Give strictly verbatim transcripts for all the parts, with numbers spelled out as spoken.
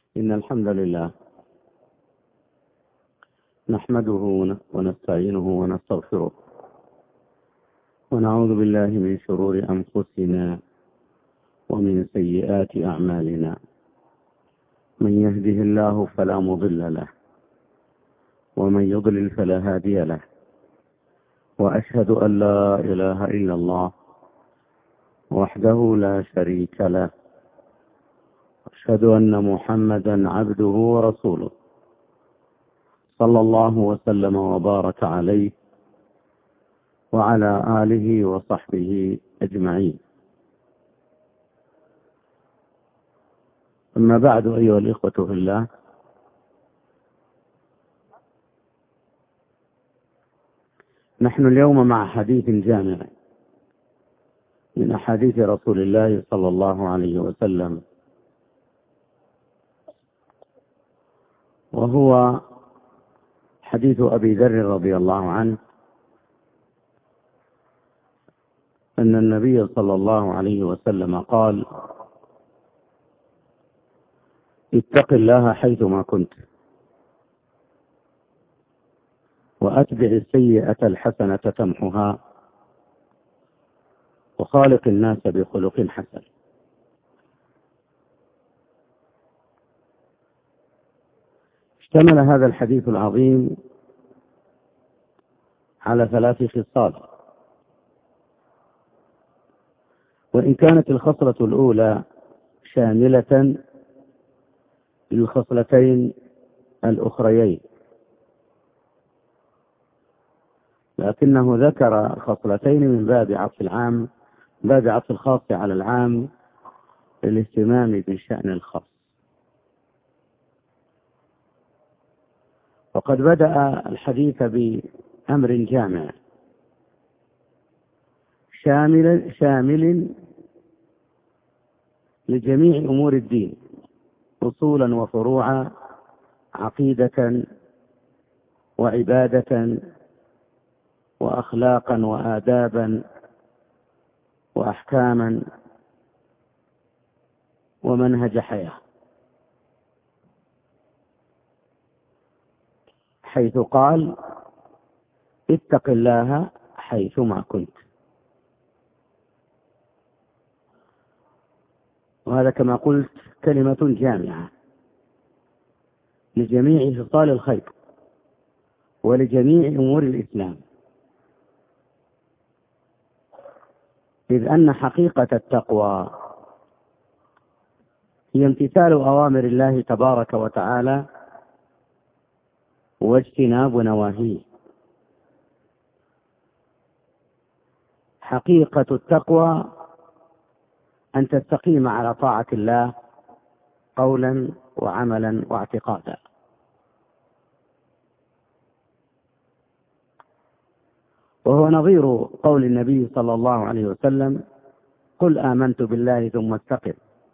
إن الحمد لله نحمده ونستعينه ونستغفره ونعوذ بالله من شرور أنفسنا ومن سيئات أعمالنا. من يهده الله فلا مضل له ومن يضلل فلا هادي له، وأشهد أن لا إله إلا الله وحده لا شريك له، أشهد أن محمدا عبده ورسوله صلى الله وسلم وبارك عليه وعلى آله وصحبه أجمعين. أما بعد، أيها الإخوة في الله، نحن اليوم مع حديث جامع من أحاديث رسول الله صلى الله عليه وسلم، وهو حديث أبي ذر رضي الله عنه أن النبي صلى الله عليه وسلم قال: اتق الله حيثما كنت، وأتبع السيئة الحسنة تمحها، وخالق الناس بخلق حسن. اشتمل هذا الحديث العظيم على ثلاث خصال، وإن كانت الخصلة الأولى شاملة للخصلتين الأخريين، لكنه ذكر خصلتين من باب عطف العام باب عطف الخاص على العام للاهتمام بشأن الخاص. وقد بدأ الحديث بأمر جامع شامل شامل لجميع أمور الدين، أصولا وفروعا، عقيدة وعبادة وأخلاقا وآدابا وأحكاما ومنهج حياة، حيث قال: اتق الله حيثما كنت. وهذا كما قلت كلمة جامعة لجميع خصال الخير ولجميع أمور الإسلام، إذ أن حقيقة التقوى هي امتثال أوامر الله تبارك وتعالى واجتناب نواهيه. حقيقة التقوى أن تستقيم على طاعة الله قولا وعملا واعتقادا. وهو نظير قول النبي صلى الله عليه وسلم: قل آمنت بالله ثم استقم.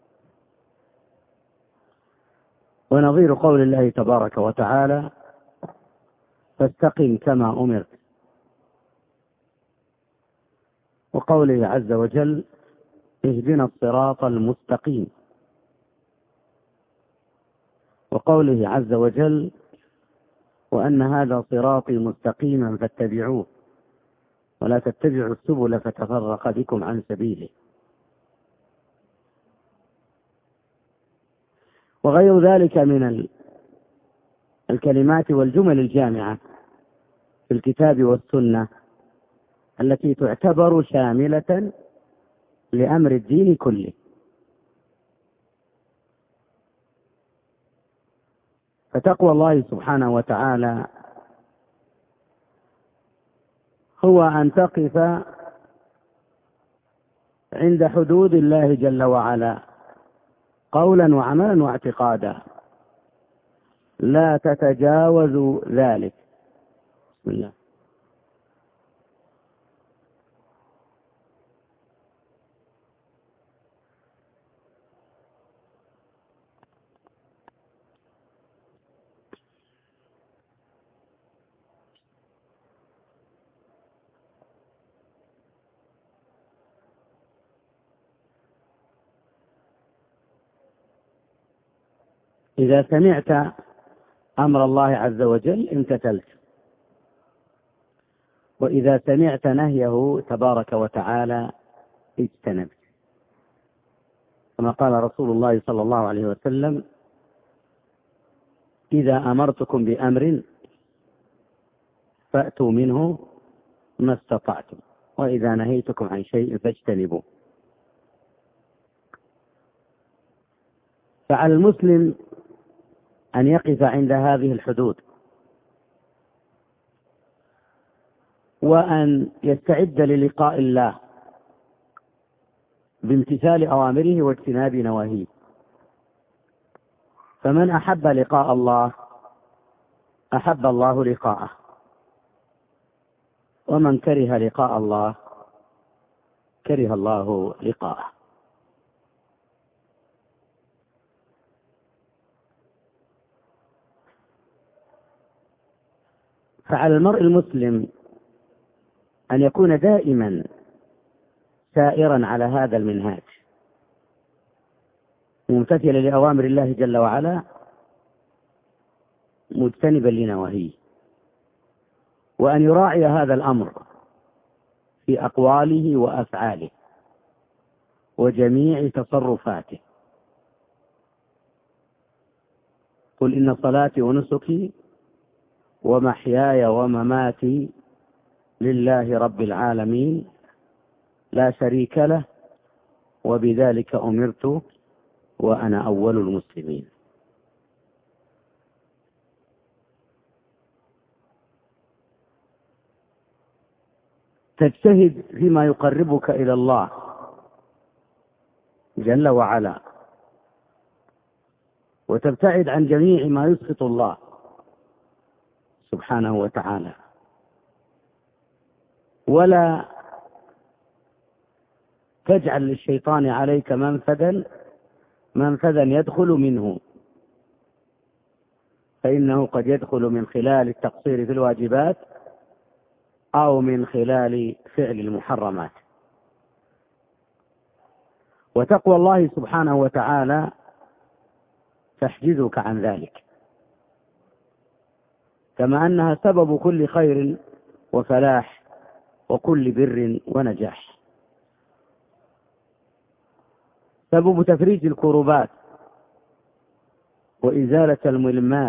ونظير قول الله تبارك وتعالى: فاستقم كما أمرت. وقوله عز وجل: اهدنا الصراط المستقيم. وقوله عز وجل: وأن هذا صراطي مستقيما فاتبعوه ولا تتبعوا السبل فتفرق بكم عن سبيله. وغير ذلك من الكلمات والجمل الجامعة في الكتاب والسنة التي تعتبر شاملة لأمر الدين كله. فتقوى الله سبحانه وتعالى هو أن تقف عند حدود الله جل وعلا قولا وعملا واعتقادا، لا تتجاوز ذلك. بسم الله. إذا سمعت أمر الله عز وجل امتثلت، وإذا سمعت نهيه تبارك وتعالى اجتنبت، كما قال رسول الله صلى الله عليه وسلم: إذا أمرتكم بأمر فأتوا منه ما استطعتم، وإذا نهيتكم عن شيء فاجتنبوه. فعلى المسلم أن يقف عند هذه الحدود، وأن يستعد للقاء الله بامتثال أوامره واجتناب نواهيه. فمن أحب لقاء الله أحب الله لقاءه، ومن كره لقاء الله كره الله لقاءه. فعلى المرء المسلم أن يكون دائما سائرا على هذا المنهاج، ممتثلا لأوامر الله جل وعلا، مجتنبا لنواهيه، وأن يراعي هذا الأمر في أقواله وأفعاله وجميع تصرفاته. قل إن صلاتي ونسكي ومحياي ومماتي لله رب العالمين لا شريك له وبذلك أمرت وأنا أول المسلمين. تجتهد فيما يقربك إلى الله جل وعلا، وتبتعد عن جميع ما يسخط الله سبحانه وتعالى، ولا تجعل للشيطان عليك منفذا منفذا يدخل منه، فإنه قد يدخل من خلال التقصير في الواجبات أو من خلال فعل المحرمات. وتقوى الله سبحانه وتعالى تحجزك عن ذلك، كما أنها سبب كل خير وفلاح وكل بر ونجاح، سبب تفريج الكروبات وإزالة الملمات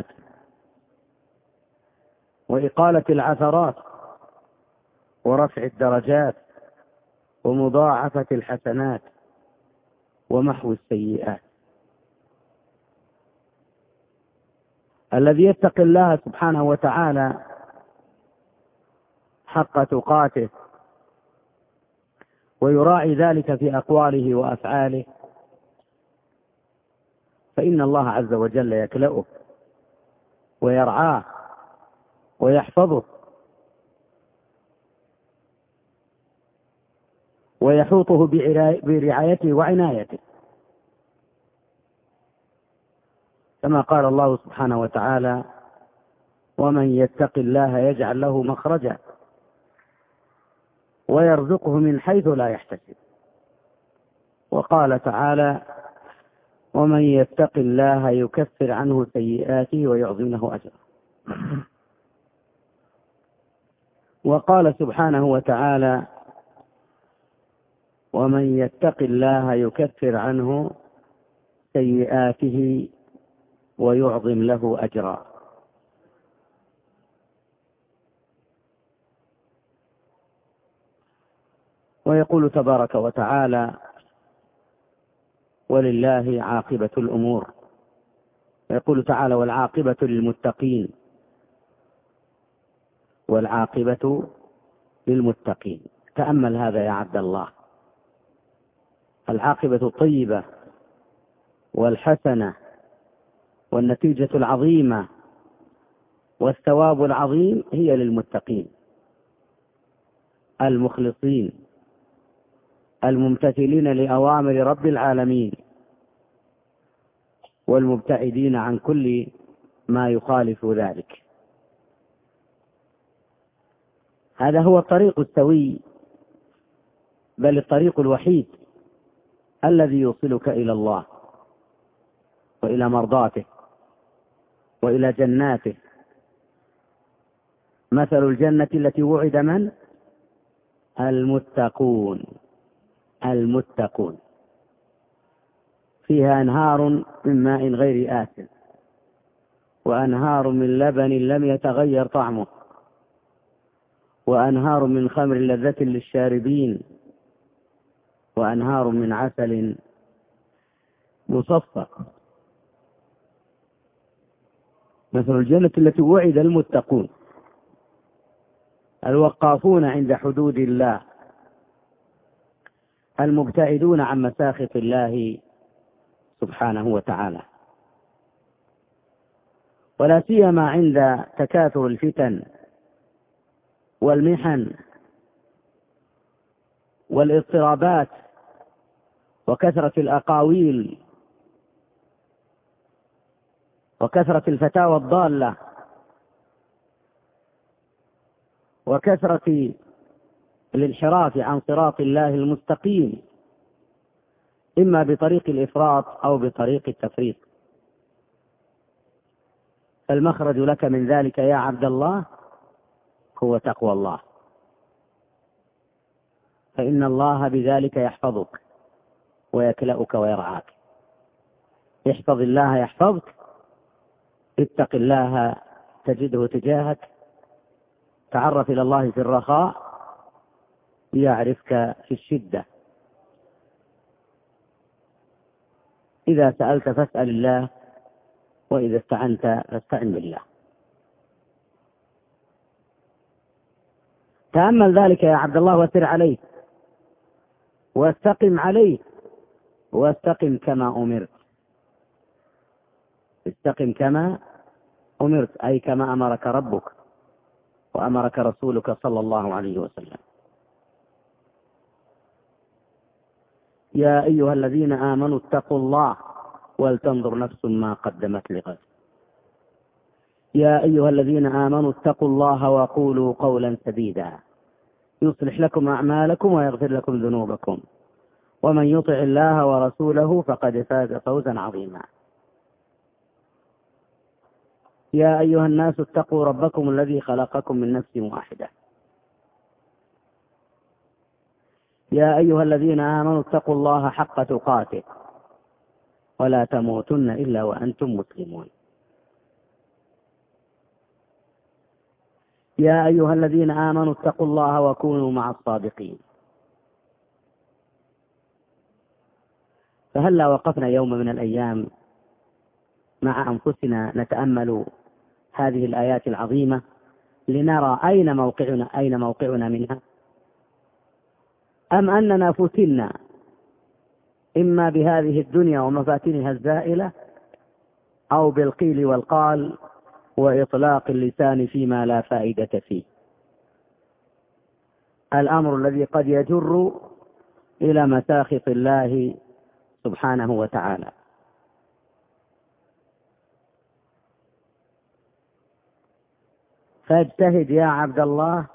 وإقالة العثرات ورفع الدرجات ومضاعفة الحسنات ومحو السيئات. الذي يتقي الله سبحانه وتعالى حق تقاته ويراعي ذلك في أقواله وأفعاله، فإن الله عز وجل يكلأه ويرعاه ويحفظه ويحوطه برعايته وعنايته، كما قال الله سبحانه وتعالى: ومن يتق الله يجعل له مخرجا ويرزقه من حيث لا يحتسب. وقال تعالى: ومن يتق الله يكفر عنه سيئاته ويعظم له أجرا. وقال سبحانه وتعالى: ومن يتق الله يكفر عنه سيئاته ويعظم له أجرا. ويقول تبارك وتعالى: ولله عاقبة الأمور. ويقول تعالى: والعاقبة للمتقين، والعاقبة للمتقين. تأمل هذا يا عبد الله، العاقبة الطيبة والحسنة والنتيجة العظيمة والثواب العظيم هي للمتقين المخلصين الممتثلين لأوامر رب العالمين والمبتعدين عن كل ما يخالف ذلك. هذا هو الطريق السوي، بل الطريق الوحيد الذي يوصلك إلى الله وإلى مرضاته وإلى جناته. مثل الجنة التي وعد من؟ المتقون. المتقون فيها أنهار من ماء غير آسن وأنهار من لبن لم يتغير طعمه وأنهار من خمر لذة للشاربين وأنهار من عسل مصفى. مثل الجنة التي وعد المتقون الوقافون عند حدود الله المبتعدون عن مساخط الله سبحانه وتعالى، ولا سيما عند تكاثر الفتن والمحن والاضطرابات وكثرة الأقاويل وكثرة الفتاوى الضالة وكثرة الانحراف عن صراط الله المستقيم، إما بطريق الإفراط أو بطريق التفريط. فالمخرج لك من ذلك يا عبد الله هو تقوى الله، فإن الله بذلك يحفظك ويكلأك ويرعاك. احفظ الله يحفظك، اتق الله تجده تجاهك، تعرف إلى الله في الرخاء يعرفك في الشدة. إذا سألت فاسأل الله، وإذا استعنت فاستعن بالله. تأمل ذلك يا عبد الله وسر عليه واستقم عليه واستقم كما أمرت. استقم كما أمرت أي كما أمرك ربك وأمرك رسولك صلى الله عليه وسلم. يا أيها الذين آمنوا اتقوا الله ولتنظر نفس ما قدمت لغد. يا أيها الذين آمنوا اتقوا الله وقولوا قولا سديدا يصلح لكم أعمالكم ويغفر لكم ذنوبكم ومن يطع الله ورسوله فقد فاز فوزا عظيما. يا أيها الناس اتقوا ربكم الذي خلقكم من نفس واحدة. يا أيها الذين آمنوا اتقوا الله حق تقاته ولا تموتن إلا وأنتم مسلمون. يا أيها الذين آمنوا اتقوا الله وكونوا مع الصادقين. فهلا وقفنا يوم من الأيام مع أنفسنا نتأمل هذه الآيات العظيمة لنرى أين موقعنا أين موقعنا منها، أم أننا فتنا إما بهذه الدنيا ومفاتنها الزائلة أو بالقيل والقال وإطلاق اللسان فيما لا فائدة فيه، الأمر الذي قد يجر إلى مساخط الله سبحانه وتعالى. فاجتهد يا عبد الله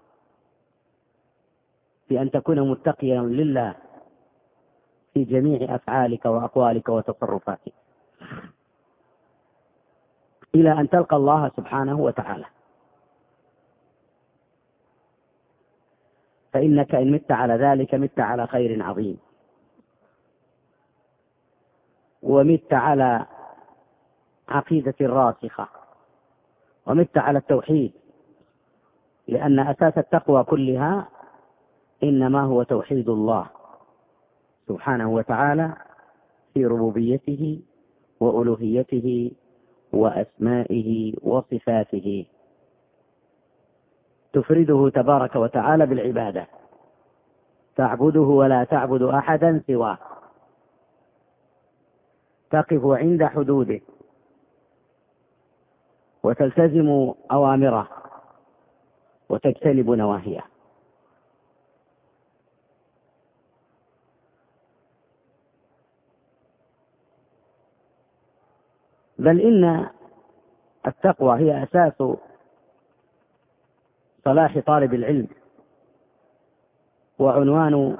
في أن تكون متقيا لله في جميع أفعالك وأقوالك وتصرفاتك إلى أن تلقى الله سبحانه وتعالى. فإنك إن مت على ذلك مت على خير عظيم، ومت على عقيدة راسخة، ومت على التوحيد، لأن أساس التقوى كلها إنما هو توحيد الله سبحانه وتعالى في ربوبيته وألوهيته وأسمائه وصفاته، تفرده تبارك وتعالى بالعبادة، تعبده ولا تعبد أحدا سواه، تقف عند حدوده وتلتزم أوامره وتجتنب نواهيه. بل إن التقوى هي أساس صلاح طالب العلم وعنوان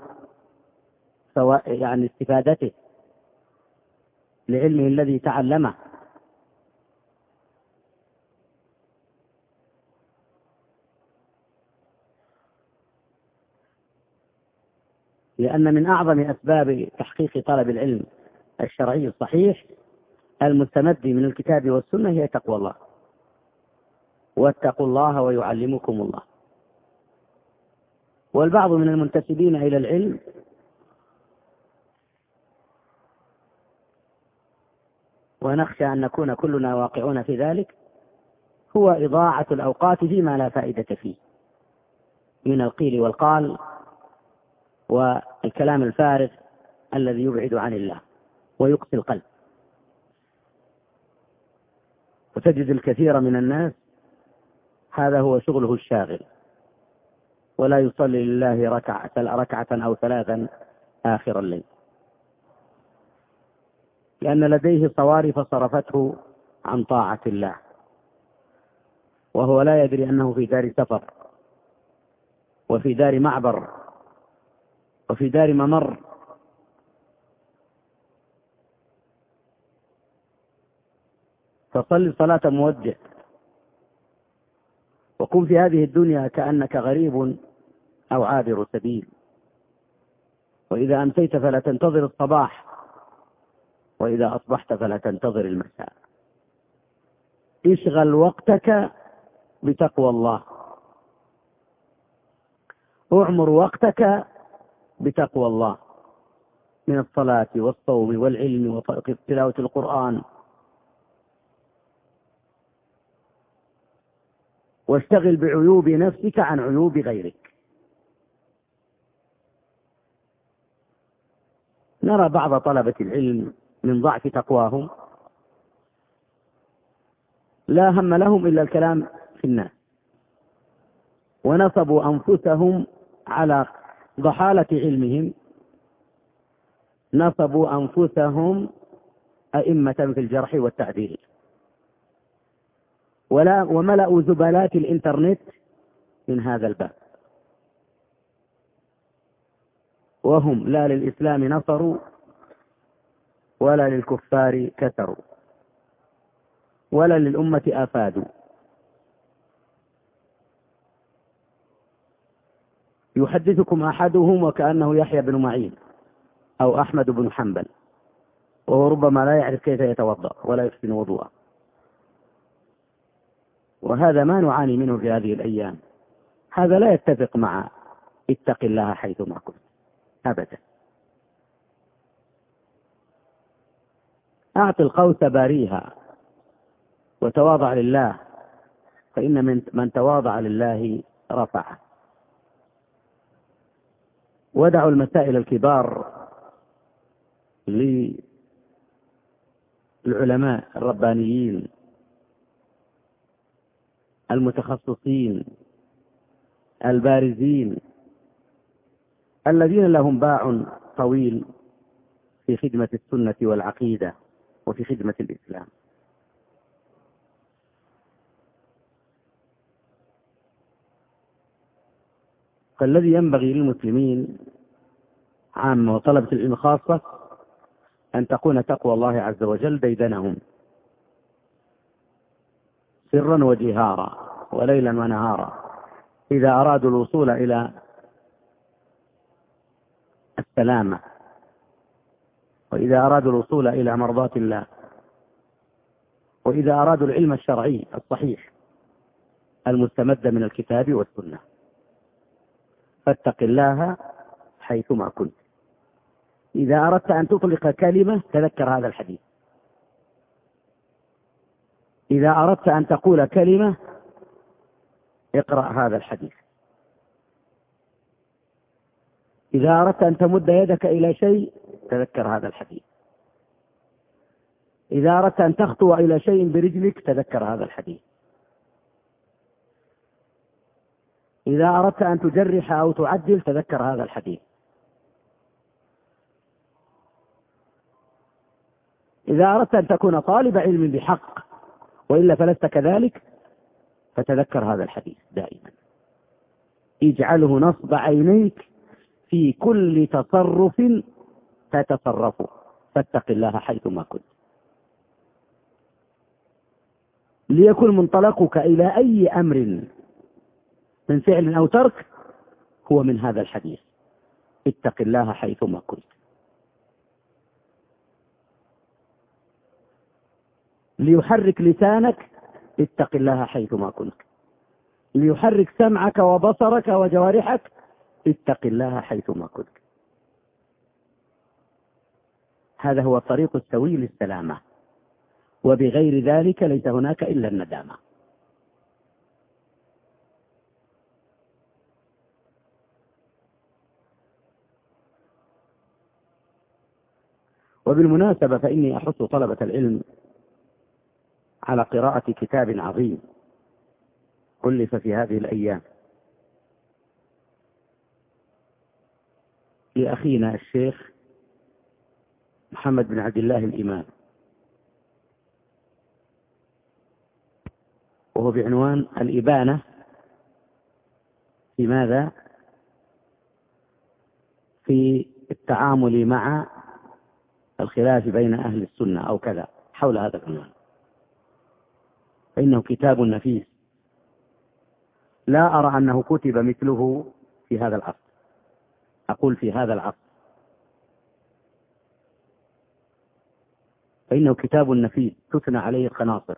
يعني استفادته لعلمه الذي تعلمه. لأن من أعظم أسباب تحقيق طلب العلم الشرعي الصحيح المستمد من الكتاب والسنة هي تقوى الله، واتقوا الله ويعلمكم الله. والبعض من المنتسبين إلى العلم ونخشى أن نكون كلنا واقعون في ذلك هو إضاعة الأوقات فيما لا فائدة فيه من القيل والقال والكلام الفارغ الذي يبعد عن الله ويقسي القلب. وتجد الكثير من الناس هذا هو شغله الشاغل، ولا يصلي لله ركعة, ركعة أو ثلاثا آخر الليل، لأن لديه صوارف صرفته عن طاعة الله، وهو لا يدري أنه في دار سفر، وفي دار معبر، وفي دار ممر. فصل صلاة موجه، وكن في هذه الدنيا كأنك غريب أو عابر سبيل، وإذا أمسيت فلا تنتظر الصباح، وإذا أصبحت فلا تنتظر المساء. اشغل وقتك بتقوى الله، اعمر وقتك بتقوى الله من الصلاة والصوم والعلم وتلاوة القرآن، واشتغل بعيوب نفسك عن عيوب غيرك. نرى بعض طلبة العلم من ضعف تقواهم لا هم لهم إلا الكلام في الناس، ونصبوا أنفسهم على ضحالة علمهم، نصبوا أنفسهم أئمة في الجرح والتعديل، ولا وملأوا زبالات الإنترنت من هذا الباب، وهم لا للإسلام نصروا ولا للكفار كسروا ولا للأمة آفادوا. يحدثكم أحدهم وكأنه يحيى بن معين أو أحمد بن حنبل، وهو ربما لا يعرف كيف يتوضأ ولا يحسن وضوءه، وهذا ما نعاني منه في هذه الأيام. هذا لا يتفق مع اتق الله حيثما كنت أبدا. أعط القوس باريها وتواضع لله، فإن من, من تواضع لله رفعه. ودعوا المسائل الكبار للعلماء الربانيين المتخصصين البارزين الذين لهم باع طويل في خدمة السنة والعقيدة وفي خدمة الإسلام. فالذي ينبغي للمسلمين عامة وطلبة العلم خاصة أن تكون تقوى الله عز وجل ديدنهم سرا وجهارا وليلا ونهارا، إذا أرادوا الوصول إلى السلامة، وإذا أرادوا الوصول إلى مرضاة الله، وإذا أرادوا العلم الشرعي الصحيح المستمد من الكتاب والسنة. فاتق الله حيثما كنت. إذا أردت أن تطلق كلمة تذكر هذا الحديث، إذا أردت أن تقول كلمة اقرأ هذا الحديث، إذا أردت أن تمد يدك إلى شيء تذكر هذا الحديث، إذا أردت أن تخطو إلى شيء برجلك تذكر هذا الحديث، إذا أردت أن تجرح أو تعدل تذكر هذا الحديث، إذا أردت أن تكون طالب علم بحق وإلا فلست كذلك فتذكر هذا الحديث دائما. اجعله نصب عينيك في كل تصرف تتصرفه، فاتق الله حيثما كنت. ليكن منطلقك إلى أي أمر من فعل أو ترك هو من هذا الحديث، اتق الله حيثما كنت. ليحرك لسانك اتق الله حيثما كنت. ليحرك سمعك وبصرك وجوارحك اتق الله حيثما كنت. هذا هو الطريق السوي للسلامة، وبغير ذلك ليس هناك إلا الندامة. وبالمناسبة فإني أحث طلبة العلم على قراءة كتاب عظيم ألف في هذه الأيام لأخينا الشيخ محمد بن عبد الله الإمام، وهو بعنوان الإبانة في ماذا؟ في التعامل مع الخلاف بين أهل السنة أو كذا حول هذا العنوان. فإنه كتاب نفيس، لا أرى أنه كتب مثله في هذا العصر، أقول في هذا العصر، فإنه كتاب نفيس تثنى عليه الخناصر،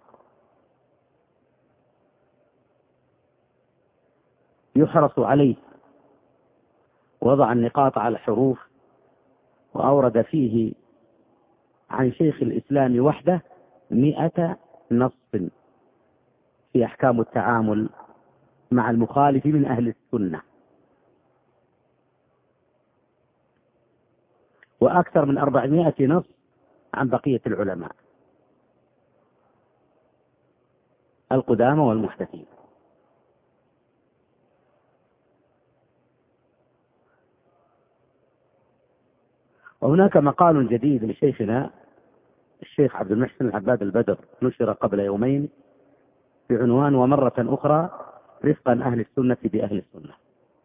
يحرص عليه، وضع النقاط على الحروف، وأورد فيه عن شيخ الإسلام وحده مئة نص في أحكام التعامل مع المخالف من أهل السنة، وأكثر من أربعمائة نص عن بقية العلماء القدامى والمحدثين. وهناك مقال جديد لشيخنا الشيخ عبد المحسن العباد البدر نشر قبل يومين بعنوان ومرة أخرى رفقا أهل السنة بأهل السنة.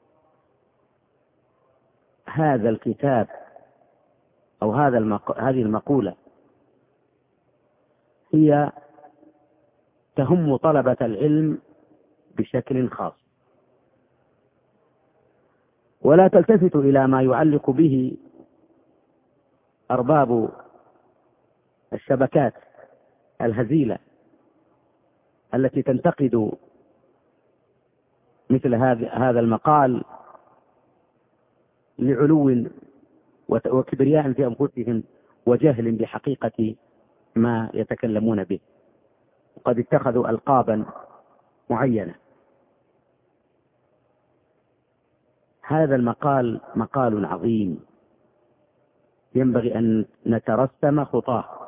هذا الكتاب أو هذا المق... هذه المقولة هي تهم طلبة العلم بشكل خاص، ولا تلتفت إلى ما يعلق به أرباب الشبكات الهزيلة التي تنتقد مثل هذا المقال لعلو وكبرياء في أنفسهم وجهل بحقيقة ما يتكلمون به، وقد اتخذوا ألقابا معينة. هذا المقال مقال عظيم ينبغي أن نترسم خطاه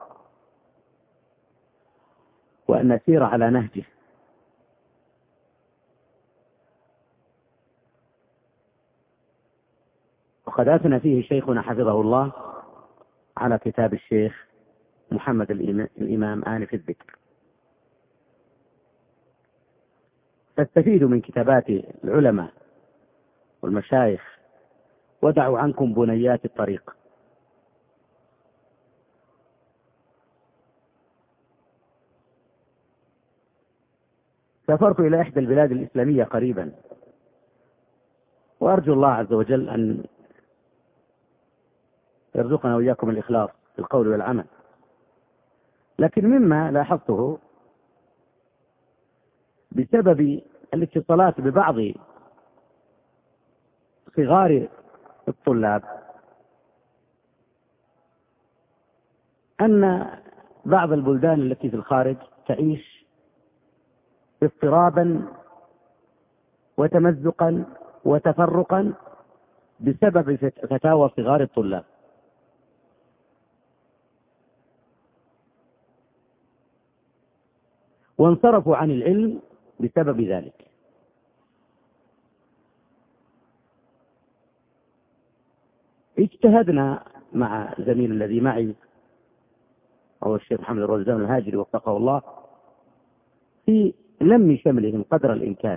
وأن نسير على نهجه. وقد أثنى فيه شيخنا حفظه الله على كتاب الشيخ محمد الإمام آنف الذكر. فاستفيدوا من كتابات العلماء والمشايخ ودعوا عنكم بنيات الطريق. سافرت إلى إحدى البلاد الإسلامية قريبا، وأرجو الله عز وجل أن يرزقنا وإياكم الإخلاص في القول والعمل. لكن مما لاحظته بسبب الاتصالات ببعض صغار الطلاب أن بعض البلدان التي في الخارج تعيش اضطرابا وتمزقا وتفرقا بسبب فتاوى صغار الطلاب. وانصرفوا عن العلم بسبب ذلك. اجتهدنا مع زميل الذي معي هو الشيخ محمد الرزان الهاجري وفقه الله في لم شملهم قدر الإمكان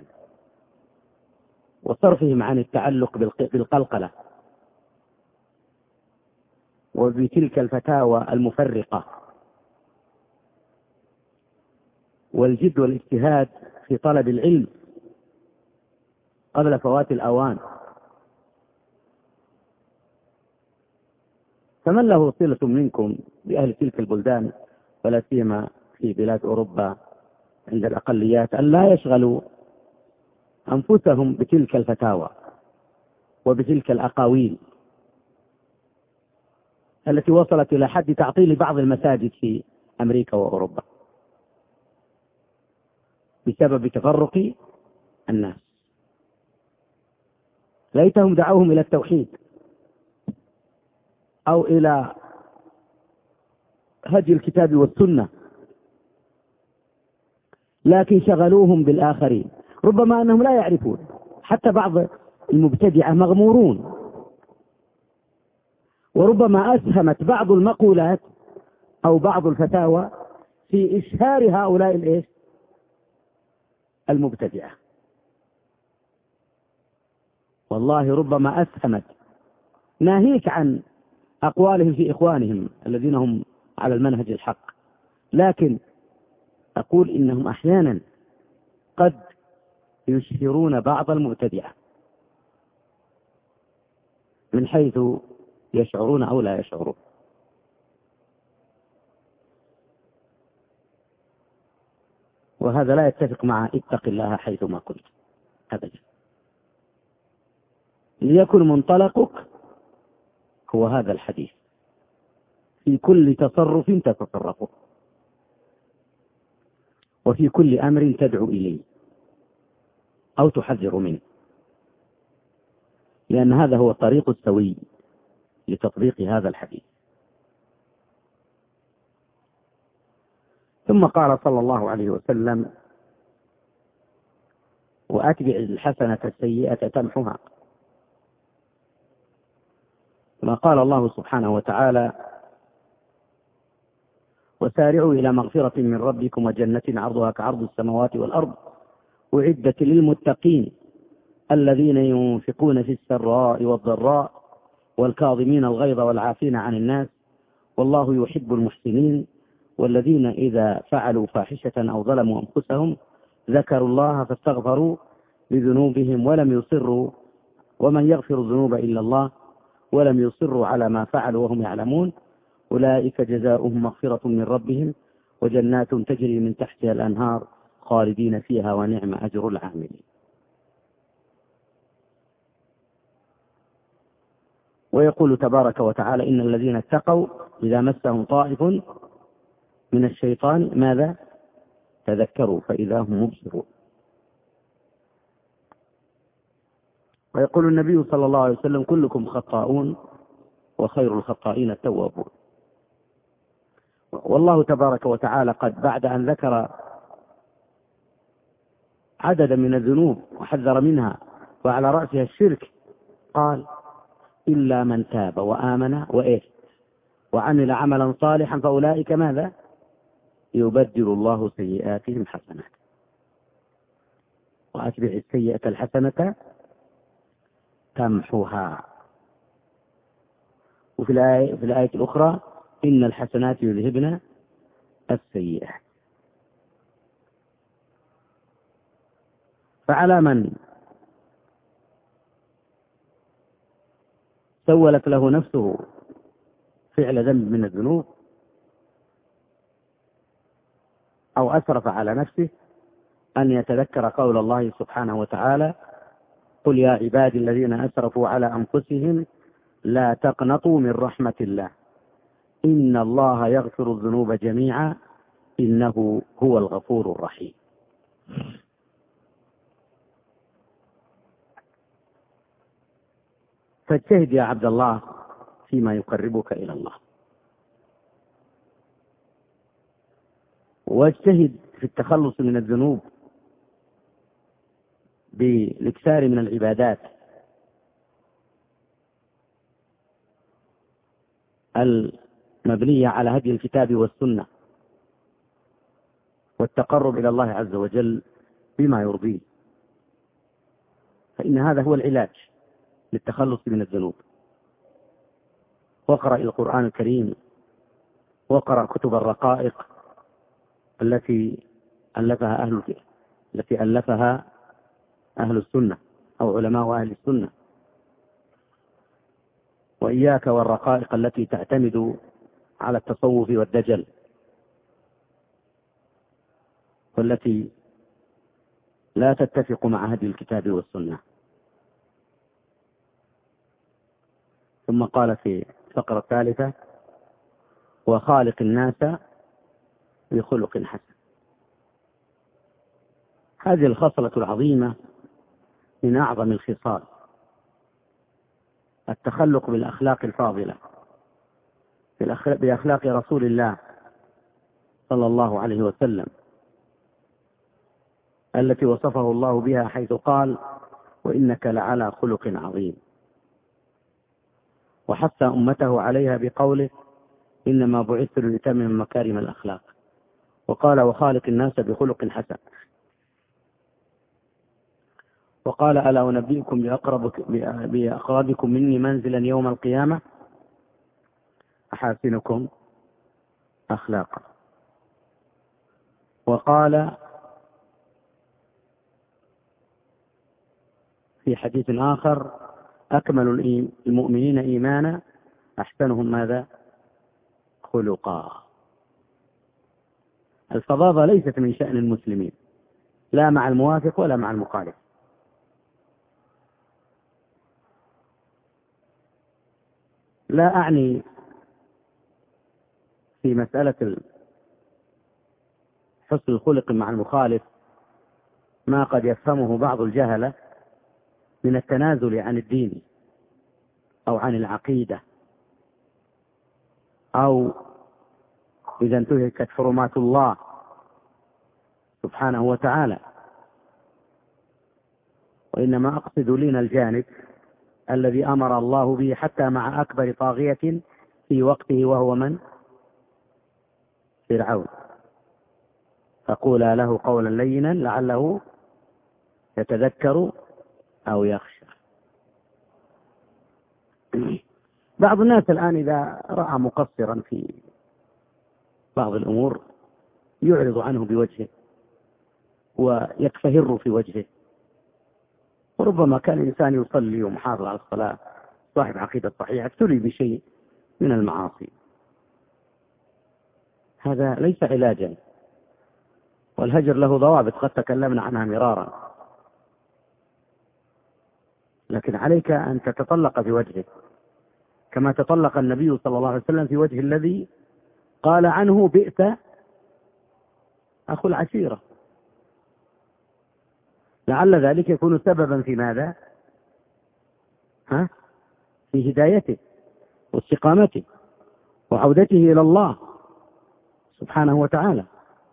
وصرفهم عن التعلق بالقلقلة وبتلك الفتاوى المفرقة، والجد والاجتهاد في طلب العلم قبل فوات الأوان. فمن له صلة منكم بأهل تلك البلدان ولا سيما في بلاد أوروبا عند الأقليات أن لا يشغلوا أنفسهم بتلك الفتاوى وبتلك الأقاويل التي وصلت إلى حد تعطيل بعض المساجد في أمريكا وأوروبا بسبب تفرق الناس. ليتهم دعوهم إلى التوحيد أو إلى هدي الكتاب والسنة، لكن شغلوهم بالآخرين. ربما أنهم لا يعرفون، حتى بعض المبتدعة مغمورون، وربما أسهمت بعض المقولات أو بعض الفتاوى في إشهار هؤلاء الإيش المبتدعة. والله ربما أسهمت، ناهيك عن أقوالهم في إخوانهم الذين هم على المنهج الحق، لكن أقول إنهم أحيانا قد يشهرون بعض المبتدعة من حيث يشعرون أو لا يشعرون. وهذا لا يتفق مع اتق الله حيثما كنت أبدا. ليكن منطلقك هو هذا الحديث في كل تصرف تتصرفه، وفي كل أمر تدعو إليه أو تحذر منه، لأن هذا هو الطريق السوي لتطبيق هذا الحديث. ثم قال صلى الله عليه وسلم: وأتبع الحسنة السيئة تمحها. كما قال الله سبحانه وتعالى: وسارعوا إلى مغفرة من ربكم وجنة عرضها كعرض السماوات والأرض أعدت للمتقين الذين ينفقون في السراء والضراء والكاظمين الغيظ والعافين عن الناس والله يحب المحسنين والذين إذا فعلوا فاحشة أو ظلموا أنفسهم ذكروا الله فاستغفروا لذنوبهم ولم يصروا ومن يغفر الذنوب إلا الله ولم يصروا على ما فعلوا وهم يعلمون أولئك جزاؤهم مغفرة من ربهم وجنات تجري من تحتها الأنهار خالدين فيها ونعم أجر العاملين. ويقول تبارك وتعالى: إن الذين اتقوا إذا مسهم طائف من الشيطان ماذا؟ تذكروا فإذا هم مبصرون. ويقول النبي صلى الله عليه وسلم: كلكم خطاؤون وخير الخطائين التوابون. والله تبارك وتعالى قد بعد أن ذكر عددا من الذنوب وحذر منها وعلى رأسها الشرك قال: إلا من تاب وآمن وإيه وعمل عملا صالحا فأولئك ماذا؟ يبدل الله سيئاتهم حسنات. وأتبع السيئة الحسنة تمحوها. وفي الآية, في الآية الأخرى: إن الحسنات يذهبن السيئات. فعلى من سولت له نفسه فعل ذنب من الذنوب أو أسرف على نفسه أن يتذكر قول الله سبحانه وتعالى: قل يا عبادي الذين أسرفوا على أنفسهم لا تقنطوا من رحمة الله إن الله يغفر الذنوب جميعا إنه هو الغفور الرحيم. فاجتهد يا عبد الله فيما يقربك إلى الله، واجتهد في التخلص من الذنوب بالاكثار من العبادات المبنية على هدي الكتاب والسنة والتقرب إلى الله عز وجل بما يرضيه، فإن هذا هو العلاج للتخلص من الذنوب. واقرأ القرآن الكريم، واقرأ كتب الرقائق التي ألفها أهل التي ألفها أهل السنة أو علماء أهل السنة، وإياك والرقائق التي تعتمد على التصوف والدجل، والتي لا تتفق مع هدي الكتاب والسنة. ثم قال في الفقرة الثالثة: وخالق الناس بخلق حسن. هذه الخصلة العظيمة من أعظم الخصال، التخلق بالأخلاق الفاضلة، بأخلاق رسول الله صلى الله عليه وسلم، التي وصفه الله بها حيث قال: وإنك لعلى خلق عظيم. وحث أمته عليها بقوله: إنما بعثت لأتمم مكارم الأخلاق. وقال: وخالق الناس بخلق حسن. وقال: ألا أنبئكم بأقربكم مني منزلا يوم القيامة أحاسنكم أخلاقا. وقال في حديث آخر: أكمل المؤمنين إيمانا أحسنهم ماذا؟ خلقا. الفظاظة ليست من شأن المسلمين، لا مع الموافق ولا مع المخالف. لا أعني في مسألة حسن الخلق مع المخالف ما قد يفهمه بعض الجهلة من التنازل عن الدين أو عن العقيدة، أو إذا انتهكت حرمات الله سبحانه وتعالى. وإنما أقصد لنا الجانب الذي أمر الله به حتى مع أكبر طاغية في وقته، وهو من؟ فرعون. فقولا له قولا لينا لعله يتذكر أو يخشى. بعض الناس الآن إذا رأى مقصرا في بعض الأمور يعرض عنه بوجهه ويكفهر في وجهه، وربما كان الإنسان يصلي ومحافظ على الصلاة صاحب عقيدة صحيحة ابتلي بشيء من المعاصي. هذا ليس علاجا، والهجر له ضوابط قد تكلمنا عنها مرارا، لكن عليك أن تتطلق في وجهه كما تطلق النبي صلى الله عليه وسلم في وجه الذي قال عنه: بئس أخو العشيرة. لعل ذلك يكون سببا في ماذا؟ ها؟ في هدايته واستقامته وعودته إلى الله سبحانه وتعالى.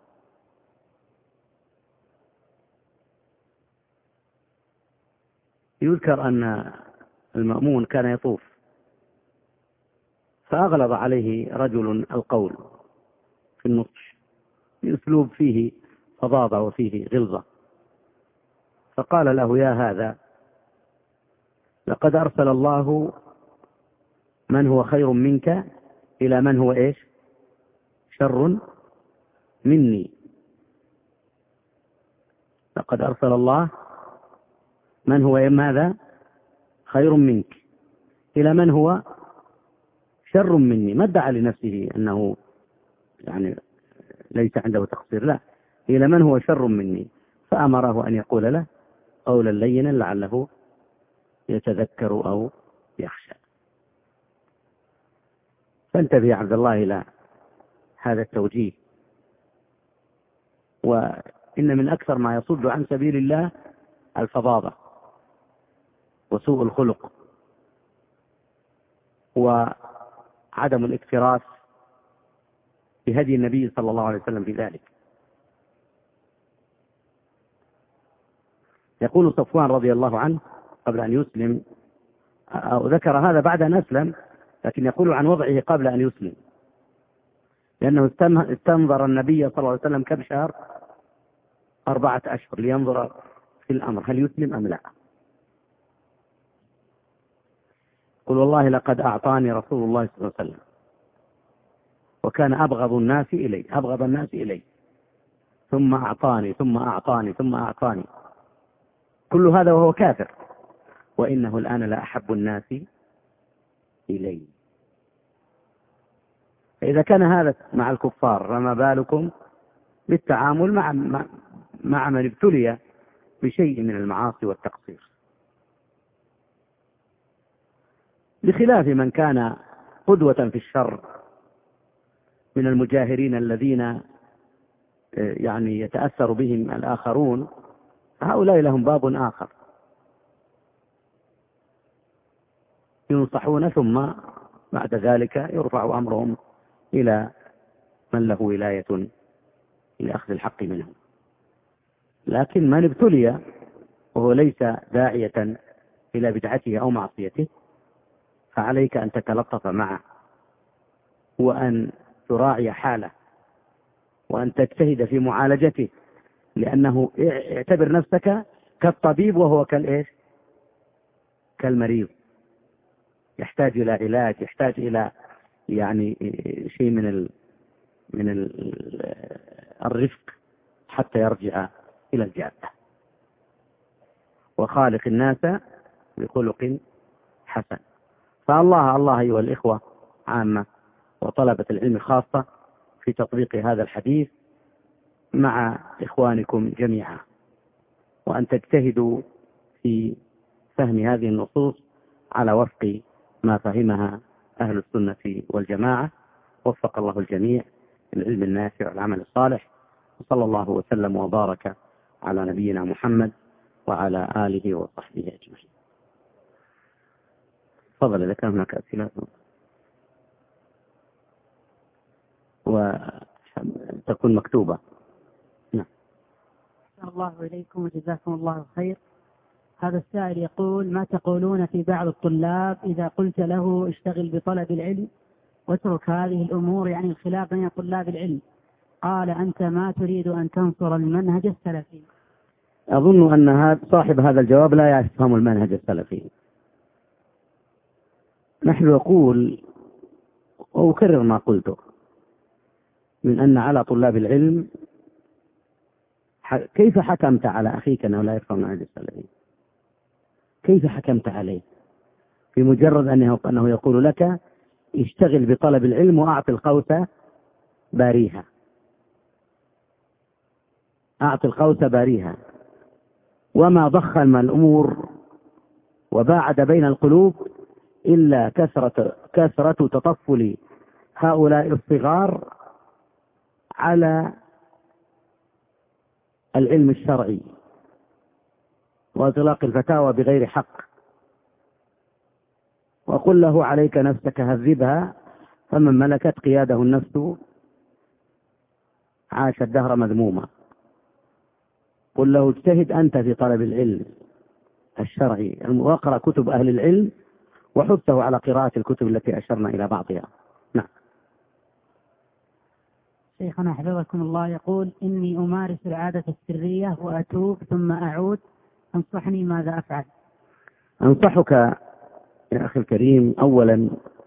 يذكر أن المأمون كان يطوف فأغلظ عليه رجل القول في النصح بأسلوب فيه فظاظة وفيه غلظة، فقال له: يا هذا، لقد أرسل الله من هو خير منك إلى من هو إيش؟ شر مني. لقد أرسل الله من هو ماذا؟ خير منك إلى من هو شر مني. ما ادعى لنفسه أنه يعني ليس عنده تقصير، لا، إلى من هو شر مني. فأمره أن يقول له قولا لينا لعله يتذكر أو يخشى. فانتبه يا عبد الله إلى هذا التوجيه. وإن من أكثر ما يصد عن سبيل الله الفظاظة وسوء الخلق وعدم الاكتراث بهدي النبي صلى الله عليه وسلم في ذلك. يقول صفوان رضي الله عنه قبل أن يسلم، أو ذكر هذا بعد أن أسلم، لكن يقول عن وضعه قبل أن يسلم، لأنه استنظر النبي صلى الله عليه وسلم كم شهر؟ أربعة أشهر لينظر في الأمر هل يسلم أم لا. قل والله لقد أعطاني رسول الله صلى الله عليه وسلم وكان أبغض الناس إلي أبغض الناس إلي ثم أعطاني ثم أعطاني ثم أعطاني، كل هذا وهو كافر، وإنه الآن لا أحب الناس إليه. فإذا كان هذا مع الكفار فما بالكم بالتعامل مع مع من ابتلي بشيء من المعاصي والتقصير، بخلاف من كان قدوة في الشر من المجاهرين الذين يعني يتأثر بهم الآخرون، هؤلاء لهم باب آخر، ينصحون ثم بعد ذلك يرفع أمرهم إلى من له ولاية لأخذ الحق منهم. لكن من ابتلي وهو ليس داعية إلى بدعته أو معصيته فعليك أن تتلطف معه وأن تراعي حاله وأن تجتهد في معالجته، لأنه اعتبر نفسك كالطبيب وهو كالإيش كالمريض، يحتاج إلى علاج، يحتاج إلى يعني شيء من ال من ال الرفق حتى يرجع إلى الجادة. وخالق الناس بخلق حسن. فالله الله أيها الإخوة عامة وطلبة العلم خاصة في تطبيق هذا الحديث مع إخوانكم جميعا، وأن تجتهدوا في فهم هذه النصوص على وفق ما فهمها أهل السنة والجماعة. وفق الله الجميع للعلم النافع والعمل الصالح، وصلى الله وسلم وبارك على نبينا محمد وعلى آله وصحبه أجمعين. تفضل إذا كان هناك أسئلة وتكون مكتوبة. نعم. الله إليكم وجزاكم الله خير. هذا السائل يقول: ما تقولون في بعض الطلاب إذا قلت له اشتغل بطلب العلم واترك هذه الأمور، يعني الخلاف بين طلاب العلم؟ قال: أنت ما تريد أن تنصر المنهج السلفي. أظن أن صاحب هذا الجواب لا يفهم المنهج السلفي. نحن نقول وأكرر ما قلته من أن على طلاب العلم، كيف حكمت على أخيك أنه لا يفهم المنهج السلفي؟ كيف حكمت عليه في مجرد أنه, أنه يقول لك اشتغل بطلب العلم وأعطي القوس باريها؟ أعطي القوس باريها. وما ضخم الأمور وباعد بين القلوب إلا كثرة, كثرة تطفل هؤلاء الصغار على العلم الشرعي وإطلاق الفتاوى بغير حق. وقل له عليك نفسك هذبها، فمن ملكت قياده النفس عاش الدهر مذموما. قل له اجتهد أنت في طلب العلم الشرعي واقرأ كتب أهل العلم وحثه على قراءة الكتب التي أشرنا إلى بعضها. نعم. شيخنا حفظكم الله يقول: إني أمارس العادة السرية وأتوب ثم أعود، انصحني ماذا أفعل؟ أنصحك يا أخي الكريم أولا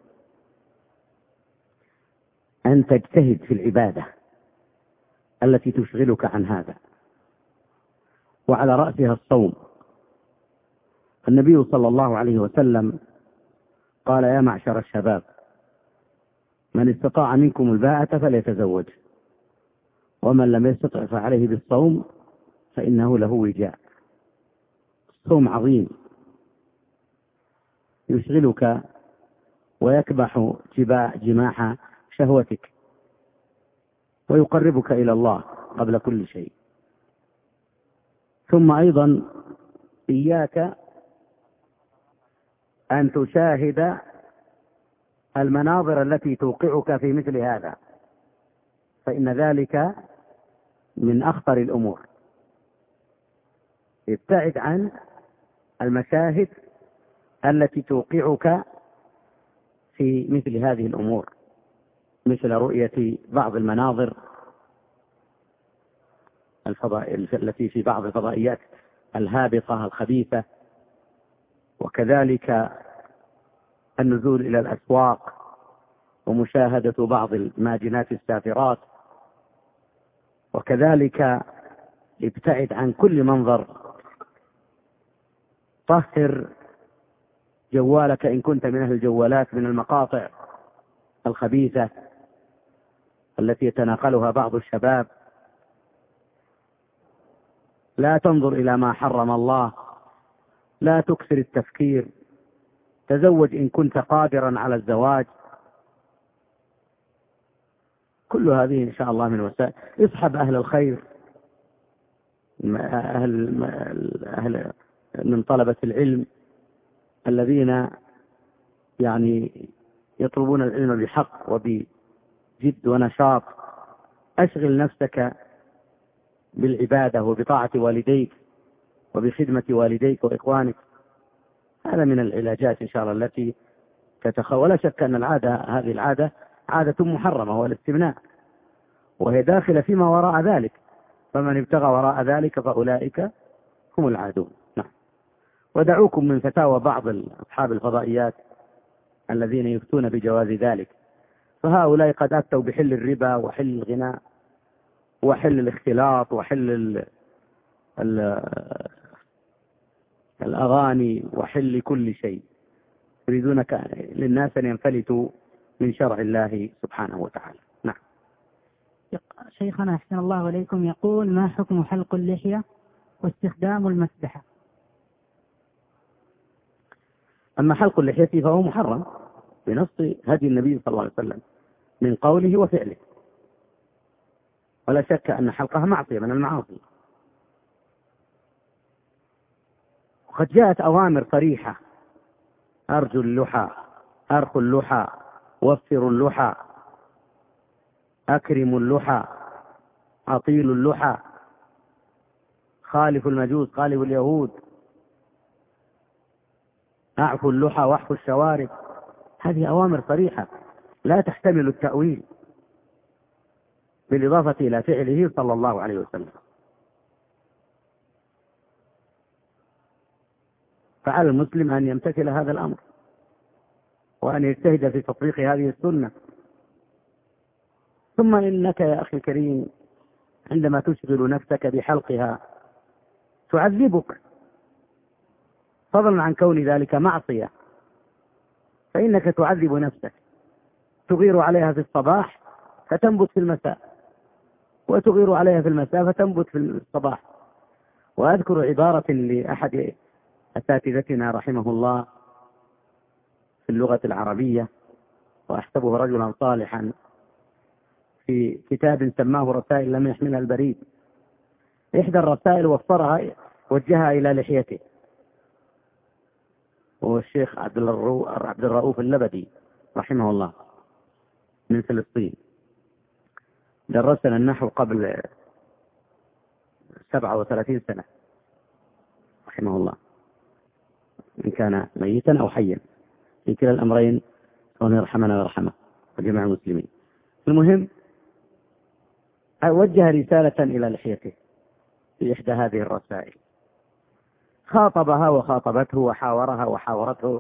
أن تجتهد في العبادة التي تشغلك عن هذا، وعلى رأسها الصوم. النبي صلى الله عليه وسلم قال: يا معشر الشباب من استطاع منكم الباءة فليتزوج، ومن لم يستطع فعليه بالصوم فإنه له وجاء. الصوم عظيم يشغلك ويكبح جماح شهوتك ويقربك إلى الله قبل كل شيء. ثم أيضا إياك أن تشاهد المناظر التي توقعك في مثل هذا، فإن ذلك من أخطر الأمور. ابتعد عن المشاهد التي توقعك في مثل هذه الأمور، مثل رؤية بعض المناظر الفضاء التي في بعض الفضائيات الهابطة الخبيثة، وكذلك النزول إلى الأسواق ومشاهدة بعض الماجنات السافرات، وكذلك ابتعد عن كل منظر. طهر جوالك إن كنت من أهل الجوالات من المقاطع الخبيثة التي يتناقلها بعض الشباب. لا تنظر إلى ما حرم الله، لا تكثر التفكير، تزوج إن كنت قادرا على الزواج. كل هذه إن شاء الله من وسائل. اصحب أهل الخير، أهل, أهل من طلبة العلم الذين يعني يطلبون العلم بحق وبجد ونشاط. أشغل نفسك بالعبادة وبطاعة والديك وبخدمة والديك وإخوانك. هذا من العلاجات إن شاء الله التي تتخ... ولا شك أن العادة هذه العادة عادة محرمة، والاستمناء، وهي داخلة فيما وراء ذلك، فمن ابتغى وراء ذلك فأولئك هم العادون. نعم. ودعوكم من فتاوى بعض أصحاب الفضائيات الذين يفتون بجواز ذلك، فهؤلاء قد أفتوا بحل الربا وحل الغناء وحل الاختلاط وحل ال... ال... الأغاني وحل كل شيء، يريدون للناس أن ينفلتوا من شرع الله سبحانه وتعالى. نعم. شيخنا أحسن الله إليكم يقول: ما حكم حلق اللحية واستخدام المسبحة؟ أما حلق اللحية فهو محرم بنص هدي النبي صلى الله عليه وسلم من قوله وفعله، ولا شك أن حلقها معصية من المعاصي. وقد جاءت أوامر صريحة: أرجوا اللحى، أرخوا اللحى، وفروا اللحى، أكرموا اللحى، أطيلوا اللحى، خالفوا المجوس، خالفوا اليهود، أعفوا اللحى واحفوا الشوارب. هذه أوامر صريحة لا تحتمل التأويل، بالإضافة إلى فعله صلى الله عليه وسلم. فعلى المسلم أن يمتثل هذا الأمر وأن يجتهد في تطبيق هذه السنة. ثم إنك يا أخي الكريم عندما تشغل نفسك بحلقها تعذبك، فضلا عن كون ذلك معصية، فإنك تعذب نفسك، تغير عليها في الصباح فتنبت في المساء، وتغير عليها في المساء فتنبت في الصباح. وأذكر عبارة لأحد أساتذتنا رحمه الله في اللغة العربية، وأحسبه رجلا صالحا، في كتاب سماه رسائل لم يحملها البريد. إحدى الرسائل وفرها وجهها إلى لحيته، وهو الشيخ عبد الرؤوف اللبدي رحمه الله من فلسطين، درسنا النحو قبل سبعة وثلاثين سنة رحمه الله، إن كان ميتا أو حيا، في كلا الأمرين وأن يرحمنا ويرحمه وجميع المسلمين. المهم وجه رسالة إلى لحيته في إحدى هذه الرسائل، خاطبها وخاطبته وحاورها وحاورته.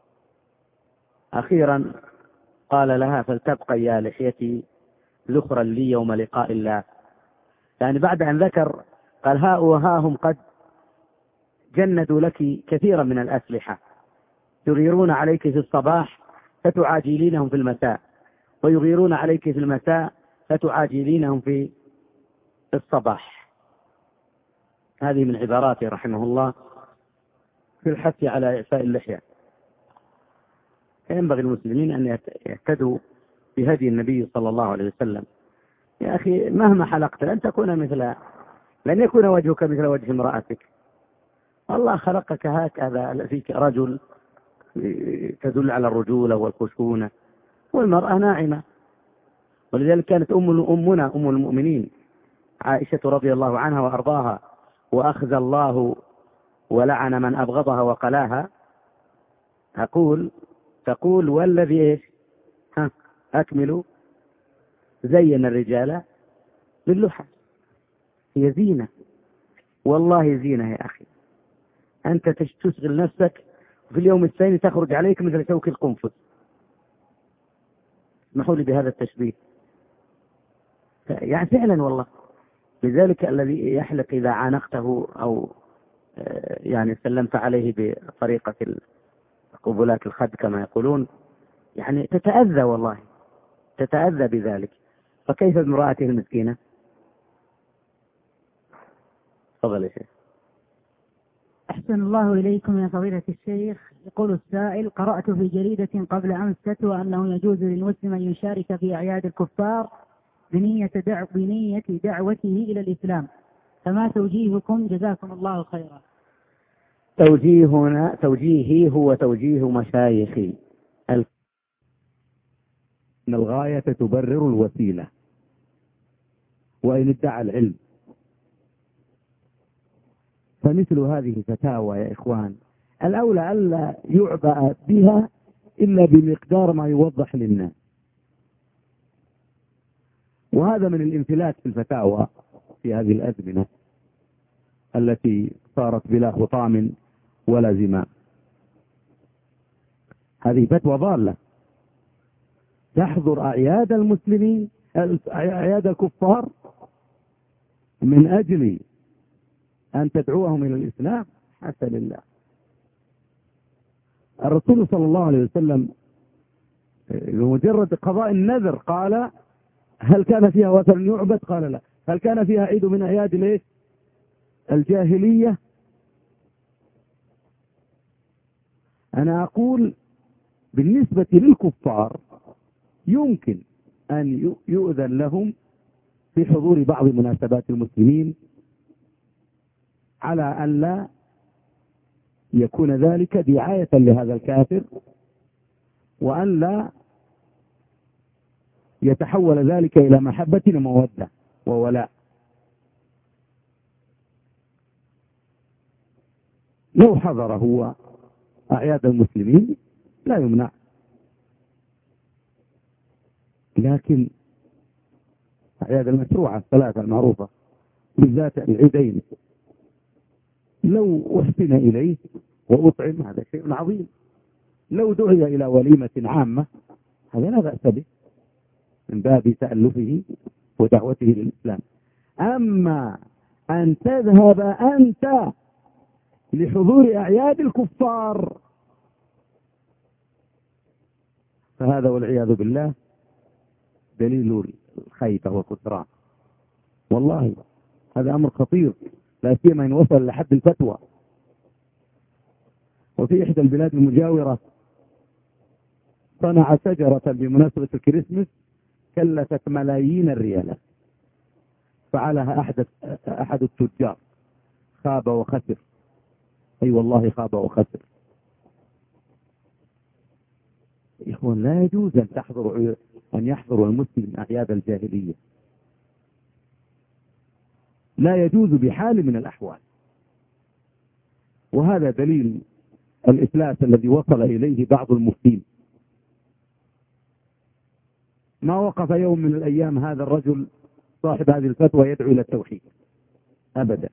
أخيرا قال لها: فلتبقى يا لحيتي ذخرا لي يوم لقاء الله. يعني بعد أن ذكر قال: ها وها هم قد جندوا لك كثيرا من الأسلحة، يغيرون عليك في الصباح فتعاجلينهم في المساء، ويغيرون عليك في المساء فتعاجلينهم في الصباح. هذه من عباراته رحمه الله في الحث على إعفاء اللحية. ينبغي المسلمين أن يهتدوا بهدي النبي صلى الله عليه وسلم. يا أخي مهما حلقت لن تكون مثل لن يكون وجهك مثل وجه امرأتك. الله خلقك هكذا، فيك رجل تدل على الرجولة والخشونة، والمرأة ناعمة. ولذلك كانت أم أمنا أم المؤمنين عائشة رضي الله عنها وأرضاها، وأخذ الله ولعن من أبغضها وقلاها، أقول تقول: والذي إيش ها أكملوا زين الرجال باللحى. هي زينة، والله زينة يا أخي. أنت تشغل نفسك في اليوم الثاني تخرج عليك مثل شوك القنفذ. اسمحوا لي بهذا التشبيه، يعني فعلا والله. لذلك الذي يحلق إذا عانقته أو يعني سلمت عليه بطريقة قبلات الخد كما يقولون، يعني تتأذى والله، تتأذى بذلك، فكيف بامرأته المسكينة؟ تفضل يا شيخ. أحسن الله إليكم يا فضيلة الشيخ. يقول السائل: قرأت في جريدة قبل أمس فتوى أنه يجوز للمسلم أن يشارك في أعياد الكفار بنية, دع... بنية دعوته إلى الإسلام، فما توجيهكم جزاكم الله خيرا؟ توجيهنا توجيهي هو توجيه مشايخي. أن الغاية تبرر الوسيلة، وإن ادعى العلم فمثل هذه الفتاوى يا إخوان الأولى ألا يعبأ بها إلا بمقدار ما يوضح للناس، وهذا من الانفلات في الفتاوى في هذه الأزمنة التي صارت بلا خطام ولا زمام. هذه فتوى ضالة تحضر أعياد المسلمين أعياد الكفار من أجل أن تدعوهم إلى الإسلام. حتى لله. الرسول صلى الله عليه وسلم بمجرد قضاء النذر قال: هل كان فيها وثن يعبد؟ قال: لا. هل كان فيها عيد من أعياد ليش الجاهلية؟ أنا أقول بالنسبة للكفار يمكن أن يؤذن لهم في حضور بعض مناسبات المسلمين على أن لا يكون ذلك دعاية لهذا الكافر، وأن لا يتحول ذلك إلى محبة ومودة وولاء. لو حضر هو أعياد المسلمين لا يمنع، لكن أعياد المشروعة الثلاثة المعروفة بالذات العيدين لو أحسن إليه وأطعم هذا شيء عظيم. لو دعي إلى وليمة عامة هذا لا بأس به من باب تألفه ودعوته للإسلام. أما أن تذهب أنت لحضور أعياد الكفار فهذا والعياذ بالله دليل الخيبة والخسران. والله هذا أمر خطير، لا سيما إن وصل لحد الفتوى. وفي إحدى البلاد المجاورة صنع شجرة بمناسبة الكريسماس كلفت ملايين الريالات، فعلها أحد أحد التجار، خاب وخسر. أي والله خاب وخسر. إخوان لا يجوز أن تحضر أن يحضر المسلم أعياد الجاهلية، لا يجوز بحال من الأحوال. وهذا دليل الإفلاس الذي وصل إليه بعض المفتين. ما وقف يوم من الأيام هذا الرجل صاحب هذه الفتوى يدعو إلى التوحيد أبدا.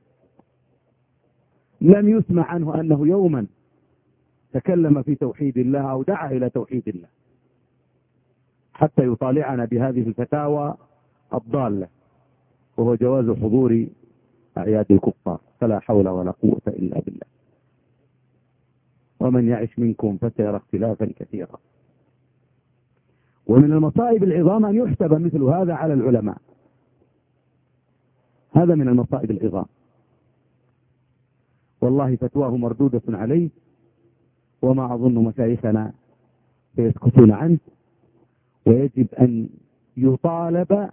لم يسمع عنه أنه يوما تكلم في توحيد الله أو دعا إلى توحيد الله، حتى يطالعنا بهذه الفتاوى الضالة، وهو جواز حضور أعياد الكفار. فلا حول ولا قوة إلا بالله. ومن يعش منكم فسيرى اختلافا كثيرا. ومن المصائب العظام أن يحسب مثل هذا على العلماء. هذا من المصائب العظام. والله فتواه مردودة عليه، وما أظن مشايخنا سيسكتون عنه، ويجب أن يطالب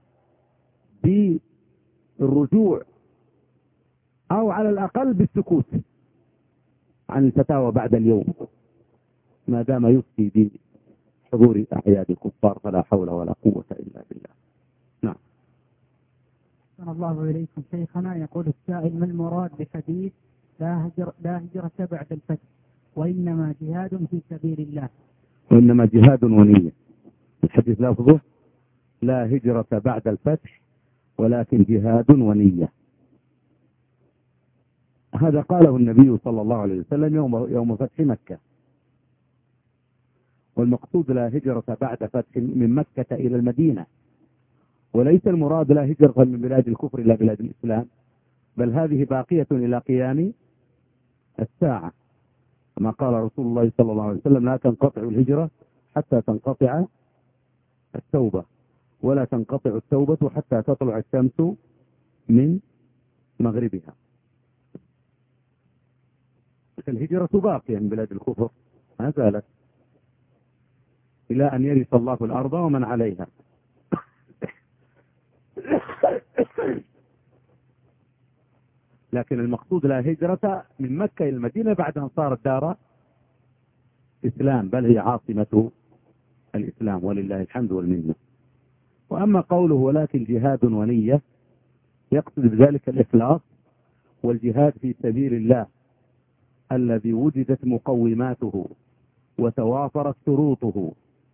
بالرجوع أو على الأقل بالسكوت عن الفتاوى بعد اليوم، ما دام يفتي بحضور أعياد الكفار. فلا حول ولا قوة إلا بالله. نعم. أحسن الله إليكم شيخنا. يقول السائل: ما المراد بحديث لا هجر لا هجرة بعد الفتح وإنما جهاد في سبيل الله؟ وإنما جهاد ونية. الحديث لفظه لا هجرة بعد الفتح ولكن جهاد ونية. هذا قاله النبي صلى الله عليه وسلم يوم يوم فتح مكة. والمقصود لا هجرة بعد فتح من مكة إلى المدينة، وليس المراد لا هجرة من بلاد الكفر إلى بلاد الإسلام، بل هذه باقية إلى قيام الساعة. كما قال رسول الله صلى الله عليه وسلم: لا تنقطع الهجرة حتى تنقطع التوبة، ولا تنقطع التوبة حتى تطلع الشمس من مغربها. الهجرة باقية من بلاد الكفر ما زالت إلى أن يرث الله الأرض ومن عليها. لكن المقصود لا هجرة من مكة إلى المدينة بعد أن صارت دار إسلام، بل هي عاصمة الإسلام ولله الحمد والمنة. وأما قوله ولكن جهاد ونية، يقصد بذلك الإخلاص والجهاد في سبيل الله الذي وجدت مقوماته وتوافرت شروطه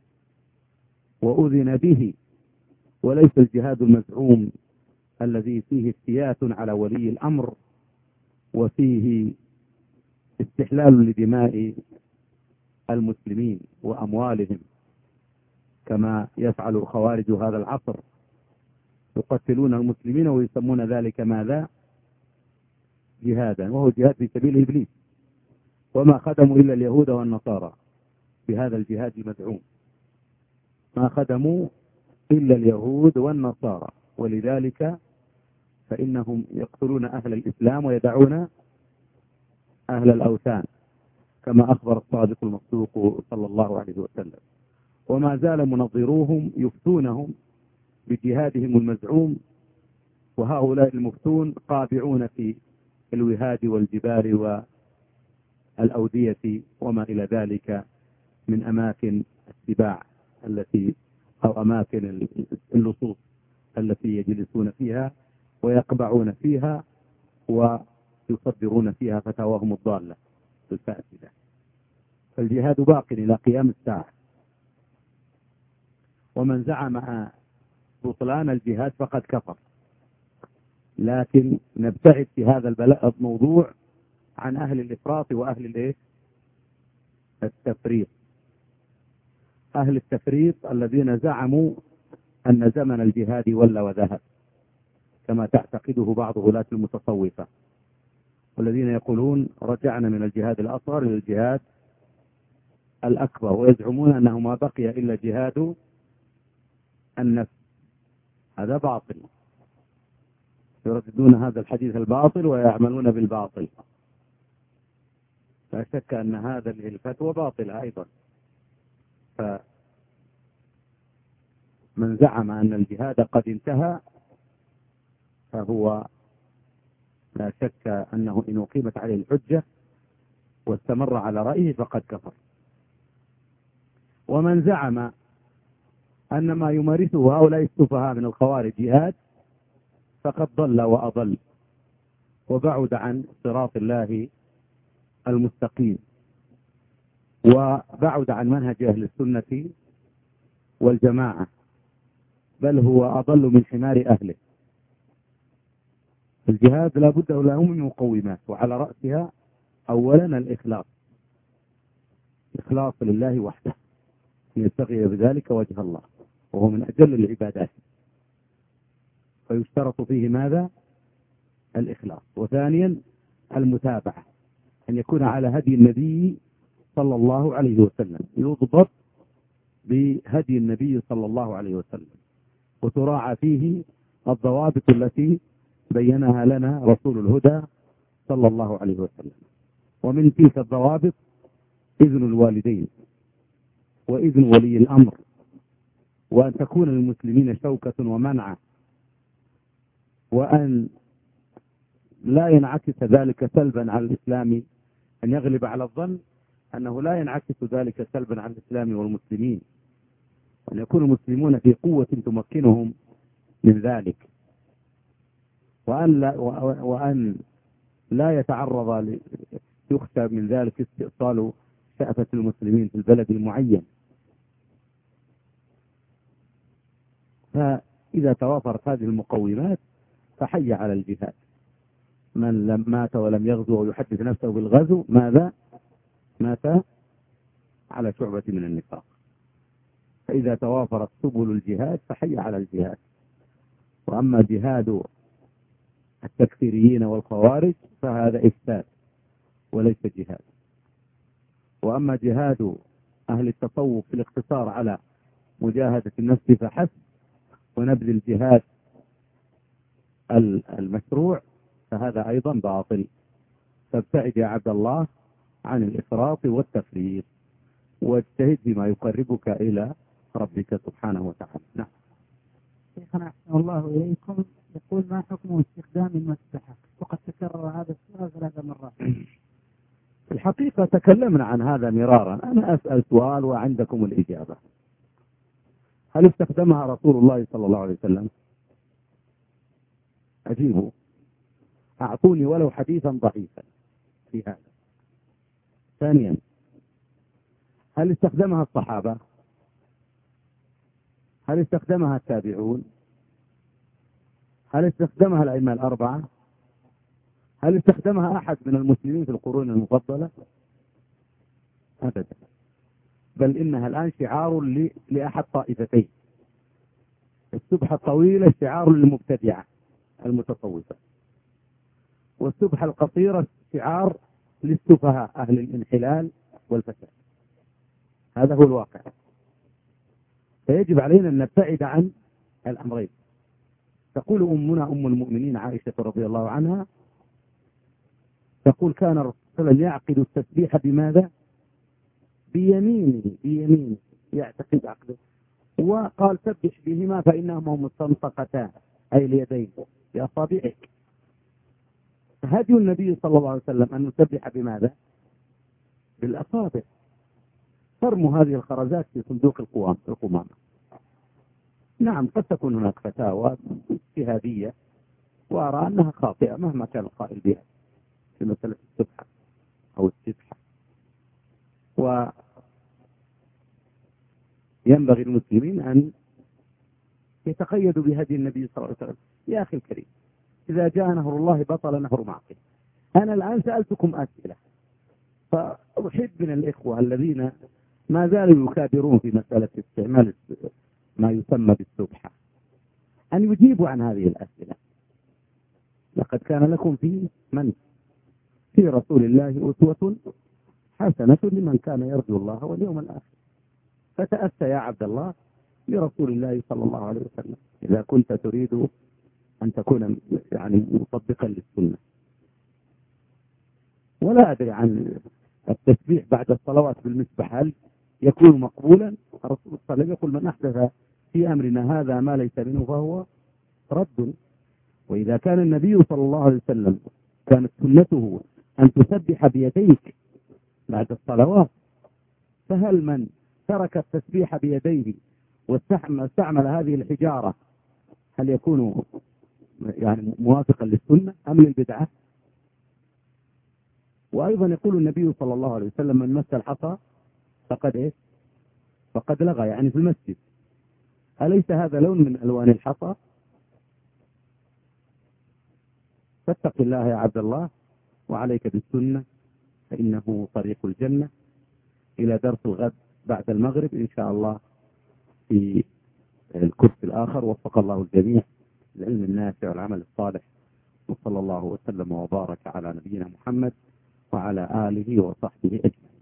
وأذن به، وليس الجهاد المزعوم الذي فيه افتيات على ولي الأمر وفيه استحلال لدماء المسلمين وأموالهم كما يفعل خوارج هذا العصر، يقتلون المسلمين ويسمون ذلك ماذا؟ جهادا، وهو جهاد في سبيل إبليس. وما خدموا إلا اليهود والنصارى بهذا الجهاد المزعوم، ما خدموا إلا اليهود والنصارى، ولذلك فإنهم يقتلون أهل الإسلام ويدعون أهل الأوثان كما أخبر الصادق المصدوق صلى الله عليه وسلم. وما زال منظروهم يفتونهم بجهادهم المزعوم، وهؤلاء المفتون قابعون في الوهاد والجبال والأودية وما إلى ذلك من أماكن السباع التي أو أماكن اللصوص التي يجلسون فيها ويقبعون فيها ويصدرون فيها فتاواهم الضالة الفاسدة. فالجهاد باق إلى قيام الساعة. ومن زعم بطلان الجهاد فقد كفر. لكن نبتعد في هذا البلاء الموضوع عن أهل الإفراط وأهل الإيه؟ التفريط. أهل التفريط الذين زعموا أن زمن الجهاد ولى وذهب كما تعتقده بعض غلاة المتصوفة، والذين يقولون رجعنا من الجهاد الأصغر إلى الجهاد الأكبر، ويزعمون أنه ما بقي إلا جهاد النفس. هذا باطل، يرددون هذا الحديث الباطل ويعملون بالباطل. لا شك أن هذا الفتوى باطلة أيضا. فمن زعم أن الجهاد قد انتهى فهو لا شك أنه إن أقيمت عليه الحجة واستمر على رأيه فقد كفر. ومن زعم أن ما يمارسه هؤلاء السفهاء من الخوارج جهاد فقد ضل وأضل وبعد عن صراط الله المستقيم، وبعد عن منهج أهل السنة والجماعة، بل هو أضل من حمار أهله. الجهاد لا بد له من مقومات، وعلى رأسها أولا الإخلاص، إخلاص لله وحده يبتغي بذلك وجه الله، وهو من أجل العبادات، فيشترط فيه ماذا؟ الإخلاص. وثانيا المتابعة، أن يكون على هدي النبي صلى الله عليه وسلم، يضبط بهدي النبي صلى الله عليه وسلم، وتراعى فيه الضوابط التي بينها لنا رسول الهدى صلى الله عليه وسلم. ومن تلك الضوابط إذن الوالدين وإذن ولي الأمر، وأن تكون للمسلمين شوكة ومنعة، وأن لا ينعكس ذلك سلبا على الإسلام، أن يغلب على الظن أنه لا ينعكس ذلك سلبا على الإسلام والمسلمين، وأن يكون المسلمون في قوة تمكنهم من ذلك، وأن لا, وأن لا يتعرض يخشى من ذلك استئصال شأفة المسلمين في البلد المعين. فإذا توافرت هذه المقومات فحي على الجهاد. من لم مات ولم يغزو ويحدث نفسه بالغزو ماذا؟ مات على شعبة من النفاق. فإذا توافرت سبل الجهاد فحي على الجهاد. وأما جهاد التكفيريين والخوارج فهذا إفساد وليس جهاد. وأما جهاد أهل التصوف في الاقتصار على مجاهدة النفس فحسب ونبذ الجهاد المشروع فهذا أيضا باطل. فابتعد يا عبد الله عن الإفراط والتفريط واجتهد بما يقربك إلى ربك سبحانه وتعالى. نعم. شيخنا أحسن الله إليكم، يقول ما حكم استخدام المسبحة؟ وقد تكرر هذا السؤال ثلاث مرات. في الحقيقة تكلمنا عن هذا مرارا، أنا أسأل سؤال وعندكم الإجابة. هل استخدمها رسول الله صلى الله عليه وسلم؟ أجيبوا، أعطوني ولو حديثا ضعيفا في هذا. ثانيا، هل استخدمها الصحابة؟ هل استخدمها التابعون؟ هل استخدمها الأئمة الأربعة؟ هل استخدمها أحد من المسلمين في القرون المفضلة؟ أبدا، بل إنها الآن شعار لأحد طائفتين. السبحة الطويلة شعار للمبتدعة المتصوفة، والسبحة القصيرة شعار للسفهاء أهل الانحلال والفساد. هذا هو الواقع. فيجب علينا أن نبتعد عن الأمرين. تقول أمنا أم المؤمنين عائشة رضي الله عنها، تقول كان الرسول صلى الله عليه وسلم يعقد التسبيح بماذا؟ بيمينه، بيمينه يعتقد عقده، وقال سبح بهما فإنهما مستنطقتان، أي اليدين بأصابعك. هدي النبي صلى الله عليه وسلم أن نسبح بماذا؟ بالأصابع. فرموا هذه الخرزات في صندوق القمامة. نعم، قد تكون هناك فتاوى اجتهادية وأرى أنها خاطئة مهما كان القائل بها في مسألة السبحة أو السبحة. وينبغي المسلمين أن يتقيدوا بهدي النبي صلى الله عليه وسلم. يا أخي الكريم، إذا جاء نهر الله بطل نهر معقل. أنا الآن سألتكم أسئلة، فأحب من الإخوة الذين ما زالوا يكابرون في مسألة استعمال ما يسمى بالسبحة أن يجيبوا عن هذه الأسئلة. لقد كان لكم في من في رسول الله أسوة حسنة لمن كان يرجو الله واليوم الآخر. فتأسى يا عبد الله برسول الله صلى الله عليه وسلم إذا كنت تريد أن تكون يعني مطبقا للسنة. ولا أدري عن التسبيح بعد الصلوات بالمسبح هل يكون مقبولا؟ الرسول صلى الله عليه وسلم يقول من أحدث في أمرنا هذا ما ليس منه فهو رد. وإذا كان النبي صلى الله عليه وسلم كانت سنته أن تسبح بيديك بعد الصلوات، فهل من ترك التسبيح بيديه واستعمل هذه الحجارة هل يكون يعني موافقا للسنة أم للبدعة؟ وأيضا يقول النبي صلى الله عليه وسلم من مس الحصى فقد إيه؟ فقد لغى، يعني في المسجد. أليس هذا لون من ألوان الحصى؟ فاتق الله يا عبد الله وعليك بالسنة فإنه طريق الجنة. إلى درس الغد بعد المغرب إن شاء الله في الكرسي الآخر. وفق الله الجميع العلم النافع والعمل الصالح، وصلى الله وسلم وبارك على نبينا محمد وعلى آله وصحبه أجمعين.